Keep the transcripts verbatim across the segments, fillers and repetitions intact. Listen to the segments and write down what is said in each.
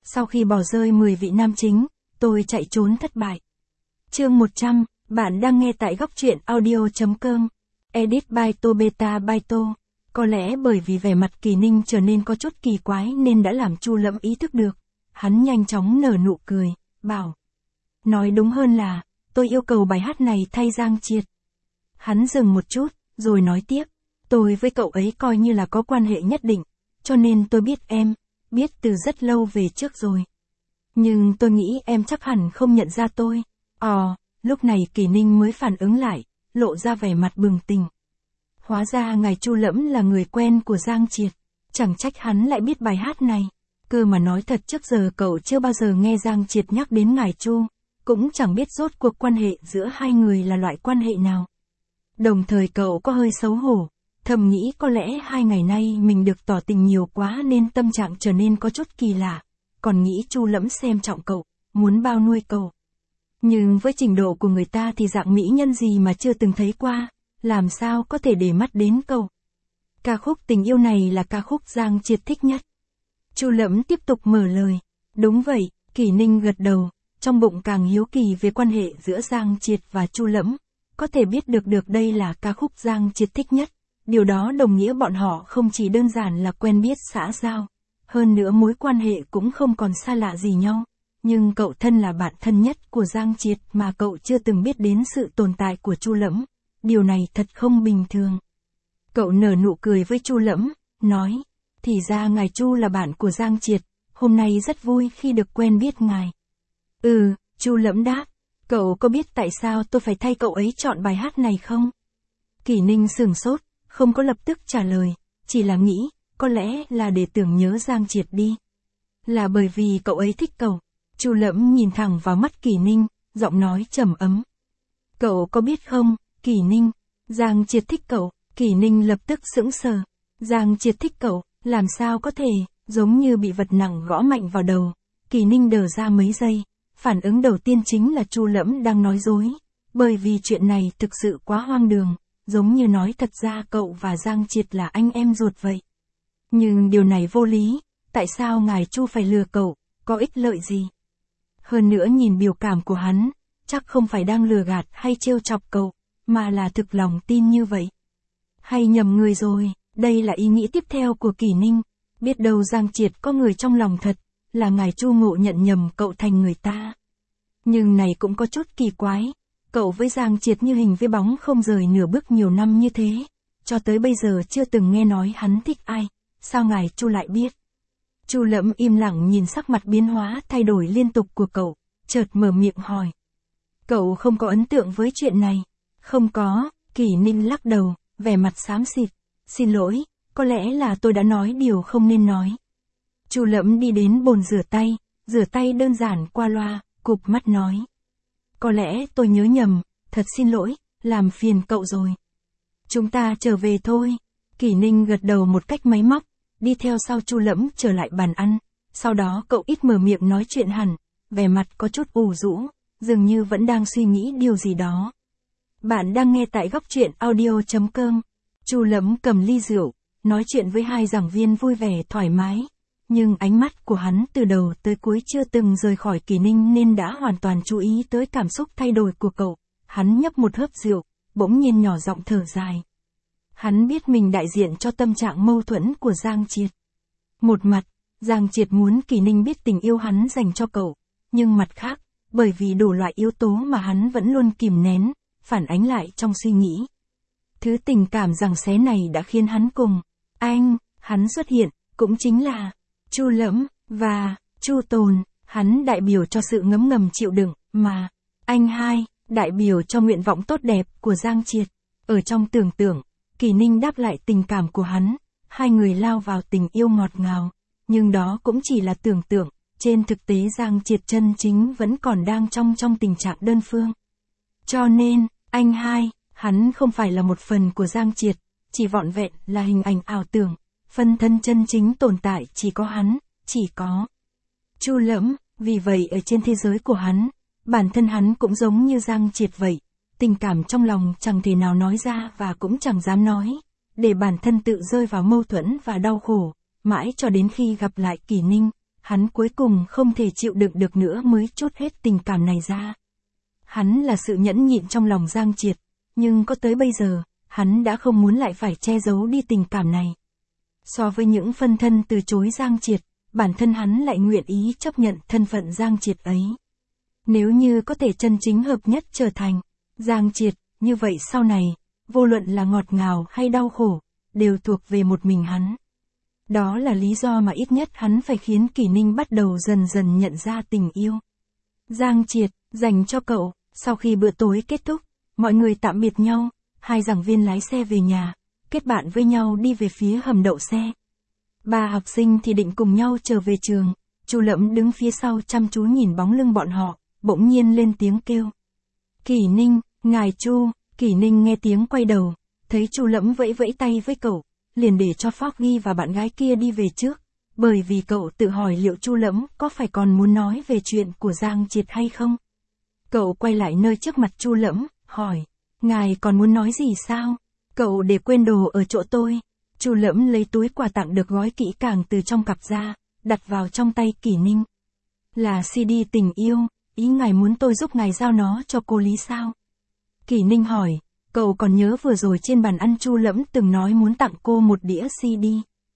Sau khi bỏ rơi mười vị nam chính, tôi chạy trốn thất bại. Chương một trăm, bạn đang nghe tại góc truyện audio chấm com. Edit by Tobeta by To. Có lẽ bởi vì vẻ mặt Kỳ Ninh trở nên có chút kỳ quái nên đã làm Chu Lẫm ý thức được. Hắn nhanh chóng nở nụ cười, bảo. Nói đúng hơn là, tôi yêu cầu bài hát này thay Giang Triệt. Hắn dừng một chút, rồi nói tiếp. Tôi với cậu ấy coi như là có quan hệ nhất định, cho nên tôi biết em, biết từ rất lâu về trước rồi. Nhưng tôi nghĩ em chắc hẳn không nhận ra tôi. Ồ, lúc này Kỳ Ninh mới phản ứng lại, lộ ra vẻ mặt bừng tỉnh. Hóa ra ngài Chu Lẫm là người quen của Giang Triệt, chẳng trách hắn lại biết bài hát này. Cơ mà nói thật trước giờ cậu chưa bao giờ nghe Giang Triệt nhắc đến ngài Chu, cũng chẳng biết rốt cuộc quan hệ giữa hai người là loại quan hệ nào. Đồng thời cậu có hơi xấu hổ, thầm nghĩ có lẽ hai ngày nay mình được tỏ tình nhiều quá nên tâm trạng trở nên có chút kỳ lạ, còn nghĩ Chu Lẫm xem trọng cậu, muốn bao nuôi cậu. Nhưng với trình độ của người ta thì dạng mỹ nhân gì mà chưa từng thấy qua, làm sao có thể để mắt đến cậu. Ca khúc tình yêu này là ca khúc Giang Triệt thích nhất. Chu Lẫm tiếp tục mở lời. Đúng vậy, Kỳ Ninh gật đầu, trong bụng càng hiếu kỳ về quan hệ giữa Giang Triệt và Chu Lẫm. Có thể biết được được đây là ca khúc Giang Triệt thích nhất. Điều đó đồng nghĩa bọn họ không chỉ đơn giản là quen biết xã giao. Hơn nữa mối quan hệ cũng không còn xa lạ gì nhau. Nhưng cậu thân là bạn thân nhất của Giang Triệt mà cậu chưa từng biết đến sự tồn tại của Chu Lẫm. Điều này thật không bình thường. Cậu nở nụ cười với Chu Lẫm, nói. Thì ra ngài Chu là bạn của Giang Triệt, hôm nay rất vui khi được quen biết ngài. Ừ, Chu Lẫm đáp. Cậu có biết tại sao tôi phải thay cậu ấy chọn bài hát này không? Kỳ Ninh sửng sốt, không có lập tức trả lời, chỉ là nghĩ, có lẽ là để tưởng nhớ Giang Triệt đi. Là bởi vì cậu ấy thích cậu. Chu Lẫm nhìn thẳng vào mắt Kỳ Ninh, giọng nói trầm ấm. Cậu có biết không, Kỳ Ninh, Giang Triệt thích cậu. Kỳ Ninh lập tức sững sờ. Giang Triệt thích cậu, làm sao có thể, giống như bị vật nặng gõ mạnh vào đầu. Kỳ Ninh đờ ra mấy giây, phản ứng đầu tiên chính là Chu Lẫm đang nói dối, bởi vì chuyện này thực sự quá hoang đường, giống như nói thật ra cậu và Giang Triệt là anh em ruột vậy. Nhưng điều này vô lý, tại sao ngài Chu phải lừa cậu, có ích lợi gì? Hơn nữa nhìn biểu cảm của hắn, chắc không phải đang lừa gạt hay trêu chọc cậu, mà là thực lòng tin như vậy. Hay nhầm người rồi, đây là ý nghĩ tiếp theo của Kỳ Ninh, biết đâu Giang Triệt có người trong lòng thật, là ngài Chu ngộ nhận nhầm cậu thành người ta. Nhưng này cũng có chút kỳ quái, cậu với Giang Triệt như hình với bóng không rời nửa bước nhiều năm như thế, cho tới bây giờ chưa từng nghe nói hắn thích ai, sao ngài Chu lại biết? Chu Lẫm im lặng nhìn sắc mặt biến hóa thay đổi liên tục của cậu, chợt mở miệng hỏi. Cậu không có ấn tượng với chuyện này? Không có, Kỳ Ninh lắc đầu, vẻ mặt xám xịt. Xin lỗi, có lẽ là tôi đã nói điều không nên nói. Chu Lẫm đi đến bồn rửa tay, rửa tay đơn giản qua loa, cụp mắt nói. Có lẽ tôi nhớ nhầm, thật xin lỗi, làm phiền cậu rồi. Chúng ta trở về thôi. Kỳ Ninh gật đầu một cách máy móc, đi theo sau Chu Lẫm trở lại bàn ăn. Sau đó cậu ít mở miệng nói chuyện hẳn, vẻ mặt có chút ủ rũ, dường như vẫn đang suy nghĩ điều gì đó. Bạn đang nghe tại góc truyện audio chấm com. Chu Lẫm cầm ly rượu, nói chuyện với hai giảng viên vui vẻ thoải mái. Nhưng ánh mắt của hắn từ đầu tới cuối chưa từng rời khỏi Kỳ Ninh nên đã hoàn toàn chú ý tới cảm xúc thay đổi của cậu. Hắn nhấp một hớp rượu, bỗng nhiên nhỏ giọng thở dài. Hắn biết mình đại diện cho tâm trạng mâu thuẫn của Giang Triệt. Một mặt, Giang Triệt muốn Kỳ Ninh biết tình yêu hắn dành cho cậu. Nhưng mặt khác, bởi vì đủ loại yếu tố mà hắn vẫn luôn kìm nén, phản ánh lại trong suy nghĩ. Thứ tình cảm giằng xé này đã khiến hắn cùng anh, hắn xuất hiện, cũng chính là Chu Lẫm và Chu Tồn, hắn đại biểu cho sự ngấm ngầm chịu đựng, mà anh hai, đại biểu cho nguyện vọng tốt đẹp của Giang Triệt. Ở trong tưởng tượng, Kỳ Ninh đáp lại tình cảm của hắn, hai người lao vào tình yêu ngọt ngào, nhưng đó cũng chỉ là tưởng tượng, trên thực tế Giang Triệt chân chính vẫn còn đang trong trong tình trạng đơn phương. Cho nên, anh hai, hắn không phải là một phần của Giang Triệt, chỉ vọn vẹn là hình ảnh ảo tưởng, phân thân chân chính tồn tại chỉ có hắn, chỉ có Chu Lẫm, vì vậy ở trên thế giới của hắn, bản thân hắn cũng giống như Giang Triệt vậy, tình cảm trong lòng chẳng thể nào nói ra và cũng chẳng dám nói, để bản thân tự rơi vào mâu thuẫn và đau khổ, mãi cho đến khi gặp lại Kỳ Ninh, hắn cuối cùng không thể chịu đựng được nữa mới trút hết tình cảm này ra. Hắn là sự nhẫn nhịn trong lòng Giang Triệt, nhưng có tới bây giờ, hắn đã không muốn lại phải che giấu đi tình cảm này. So với những phân thân từ chối Giang Triệt, bản thân hắn lại nguyện ý chấp nhận thân phận Giang Triệt ấy. Nếu như có thể chân chính hợp nhất trở thành Giang Triệt, như vậy sau này, vô luận là ngọt ngào hay đau khổ, đều thuộc về một mình hắn. Đó là lý do mà ít nhất hắn phải khiến Kỷ Ninh bắt đầu dần dần nhận ra tình yêu. Giang Triệt, dành cho cậu. Sau khi bữa tối kết thúc, mọi người tạm biệt nhau, hai giảng viên lái xe về nhà, kết bạn với nhau đi về phía hầm đậu xe. Ba học sinh thì định cùng nhau trở về trường, Chu Lẫm đứng phía sau chăm chú nhìn bóng lưng bọn họ, bỗng nhiên lên tiếng kêu. Kỷ Ninh, ngài Chu. Kỷ Ninh nghe tiếng quay đầu, thấy Chu Lẫm vẫy vẫy tay với cậu, liền để cho Foggy và bạn gái kia đi về trước, bởi vì cậu tự hỏi liệu Chu Lẫm có phải còn muốn nói về chuyện của Giang Triệt hay không. Cậu quay lại nơi trước mặt Chu Lẫm, hỏi, ngài còn muốn nói gì sao? Cậu để quên đồ ở chỗ tôi. Chu Lẫm lấy túi quà tặng được gói kỹ càng từ trong cặp ra, đặt vào trong tay Kỷ Ninh. Là xê đê tình yêu, ý ngài muốn tôi giúp ngài giao nó cho cô Lý sao? Kỷ Ninh hỏi, cậu còn nhớ vừa rồi trên bàn ăn Chu Lẫm từng nói muốn tặng cô một đĩa xê đê.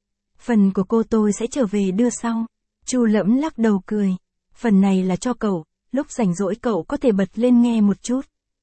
Phần của cô tôi sẽ trở về đưa sau. Chu Lẫm lắc đầu cười, phần này là cho cậu. Lúc rảnh rỗi cậu có thể bật lên nghe một chút.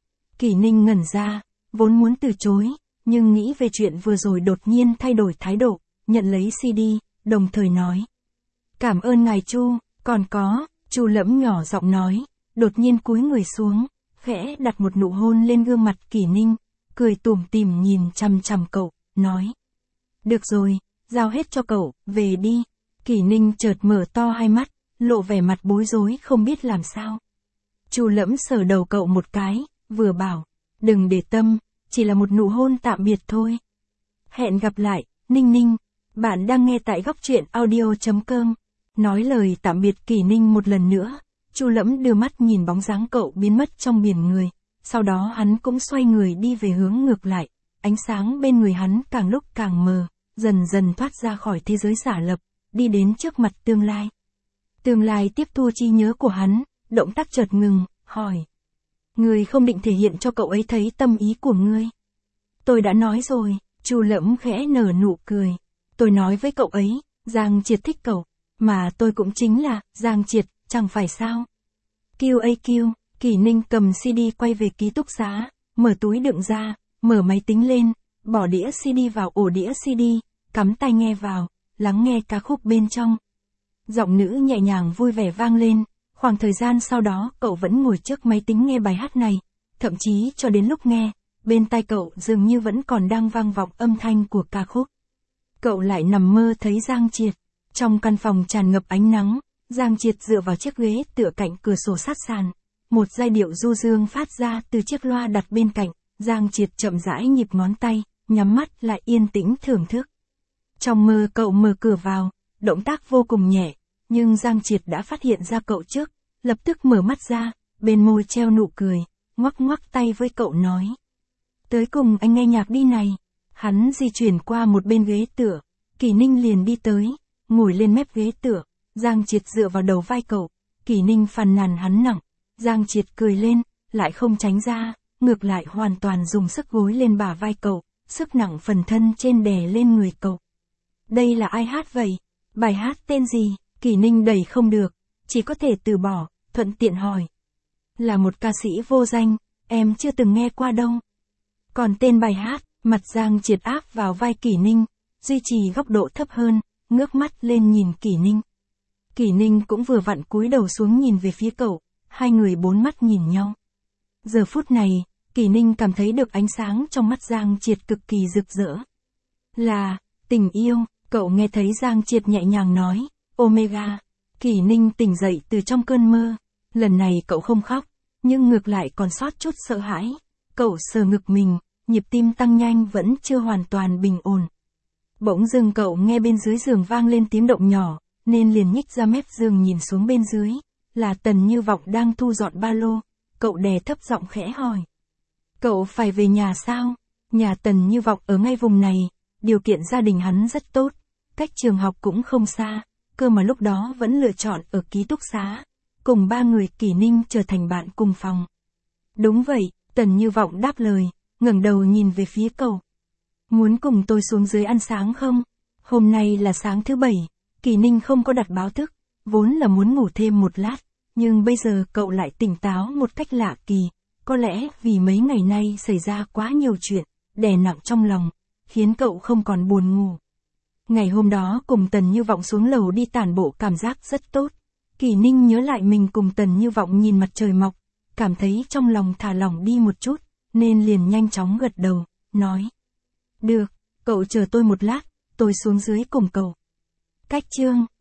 Kỷ Ninh ngẩn ra, vốn muốn từ chối, nhưng nghĩ về chuyện vừa rồi đột nhiên thay đổi thái độ, nhận lấy xê đê, đồng thời nói. Cảm ơn ngài Chu, còn có, Chu Lẫm nhỏ giọng nói, đột nhiên cúi người xuống, khẽ đặt một nụ hôn lên gương mặt Kỷ Ninh, cười tủm tỉm nhìn chằm chằm cậu, nói. Được rồi, giao hết cho cậu, về đi. Kỷ Ninh chợt mở to hai mắt, lộ vẻ mặt bối rối không biết làm sao. Chu Lẫm sờ đầu cậu một cái, vừa bảo, đừng để tâm, chỉ là một nụ hôn tạm biệt thôi. Hẹn gặp lại, Ninh Ninh. Bạn đang nghe tại góc truyện audio chấm com. Nói lời tạm biệt Kỷ Ninh một lần nữa, Chu Lẫm đưa mắt nhìn bóng dáng cậu biến mất trong biển người, sau đó hắn cũng xoay người đi về hướng ngược lại, ánh sáng bên người hắn càng lúc càng mờ, dần dần thoát ra khỏi thế giới giả lập, đi đến trước mặt tương lai. Tương lai tiếp thu trí nhớ của hắn, động tác chợt ngừng, hỏi. Ngươi không định thể hiện cho cậu ấy thấy tâm ý của ngươi. Tôi đã nói rồi, Chu Lẫm khẽ nở nụ cười. Tôi nói với cậu ấy, Giang Triệt thích cậu, mà tôi cũng chính là Giang Triệt, chẳng phải sao. quy a quy, Kỷ Ninh cầm xê đê quay về ký túc xá, mở túi đựng ra, mở máy tính lên, bỏ đĩa xê đê vào ổ đĩa xê đê, cắm tai nghe vào, lắng nghe ca khúc bên trong. Giọng nữ nhẹ nhàng vui vẻ vang lên, khoảng thời gian sau đó cậu vẫn ngồi trước máy tính nghe bài hát này, thậm chí cho đến lúc nghe, bên tai cậu dường như vẫn còn đang vang vọng âm thanh của ca khúc. Cậu lại nằm mơ thấy Giang Triệt, trong căn phòng tràn ngập ánh nắng, Giang Triệt dựa vào chiếc ghế tựa cạnh cửa sổ sát sàn, một giai điệu du dương phát ra từ chiếc loa đặt bên cạnh, Giang Triệt chậm rãi nhịp ngón tay, nhắm mắt lại yên tĩnh thưởng thức. Trong mơ cậu mở cửa vào, động tác vô cùng nhẹ, nhưng Giang Triệt đã phát hiện ra cậu trước, lập tức mở mắt ra, bên môi treo nụ cười, ngoắc ngoắc tay với cậu nói. Tới cùng anh nghe nhạc đi này. Hắn di chuyển qua một bên ghế tựa, Kỷ Ninh liền đi tới, ngồi lên mép ghế tựa, Giang Triệt dựa vào đầu vai cậu, Kỷ Ninh phàn nàn hắn nặng, Giang Triệt cười lên, lại không tránh ra, ngược lại hoàn toàn dùng sức gối lên bả vai cậu, sức nặng phần thân trên đè lên người cậu. Đây là ai hát vậy? Bài hát tên gì? Kỷ Ninh đẩy không được, chỉ có thể từ bỏ, thuận tiện hỏi. Là một ca sĩ vô danh, em chưa từng nghe qua đâu. Còn tên bài hát, mặt Giang Triệt áp vào vai Kỷ Ninh, duy trì góc độ thấp hơn, ngước mắt lên nhìn Kỷ Ninh. Kỷ Ninh cũng vừa vặn cúi đầu xuống nhìn về phía cậu, hai người bốn mắt nhìn nhau. Giờ phút này, Kỷ Ninh cảm thấy được ánh sáng trong mắt Giang Triệt cực kỳ rực rỡ. Là, tình yêu, cậu nghe thấy Giang Triệt nhẹ nhàng nói, Omega. Kỷ Ninh tỉnh dậy từ trong cơn mơ, lần này cậu không khóc, nhưng ngược lại còn sót chút sợ hãi. Cậu sờ ngực mình, nhịp tim tăng nhanh vẫn chưa hoàn toàn bình ổn. Bỗng dưng cậu nghe bên dưới giường vang lên tiếng động nhỏ, nên liền nhích ra mép giường nhìn xuống bên dưới, là Tần Như Vọng đang thu dọn ba lô, cậu đè thấp giọng khẽ hỏi. Cậu phải về nhà sao? Nhà Tần Như Vọng ở ngay vùng này, điều kiện gia đình hắn rất tốt, cách trường học cũng không xa, cơ mà lúc đó vẫn lựa chọn ở ký túc xá. Cùng ba người Kỷ Ninh trở thành bạn cùng phòng. Đúng vậy, Tần Như Vọng đáp lời, ngẩng đầu nhìn về phía cậu. Muốn cùng tôi xuống dưới ăn sáng không? Hôm nay là sáng thứ bảy, Kỷ Ninh không có đặt báo thức, vốn là muốn ngủ thêm một lát, nhưng bây giờ cậu lại tỉnh táo một cách lạ kỳ, có lẽ vì mấy ngày nay xảy ra quá nhiều chuyện, đè nặng trong lòng, khiến cậu không còn buồn ngủ. Ngày hôm đó cùng Tần Như Vọng xuống lầu đi tản bộ cảm giác rất tốt. Kỷ Ninh nhớ lại mình cùng Tần Như Vọng nhìn mặt trời mọc, cảm thấy trong lòng thả lỏng đi một chút, nên liền nhanh chóng gật đầu, nói. Được, cậu chờ tôi một lát, tôi xuống dưới cùng cậu. Cách chương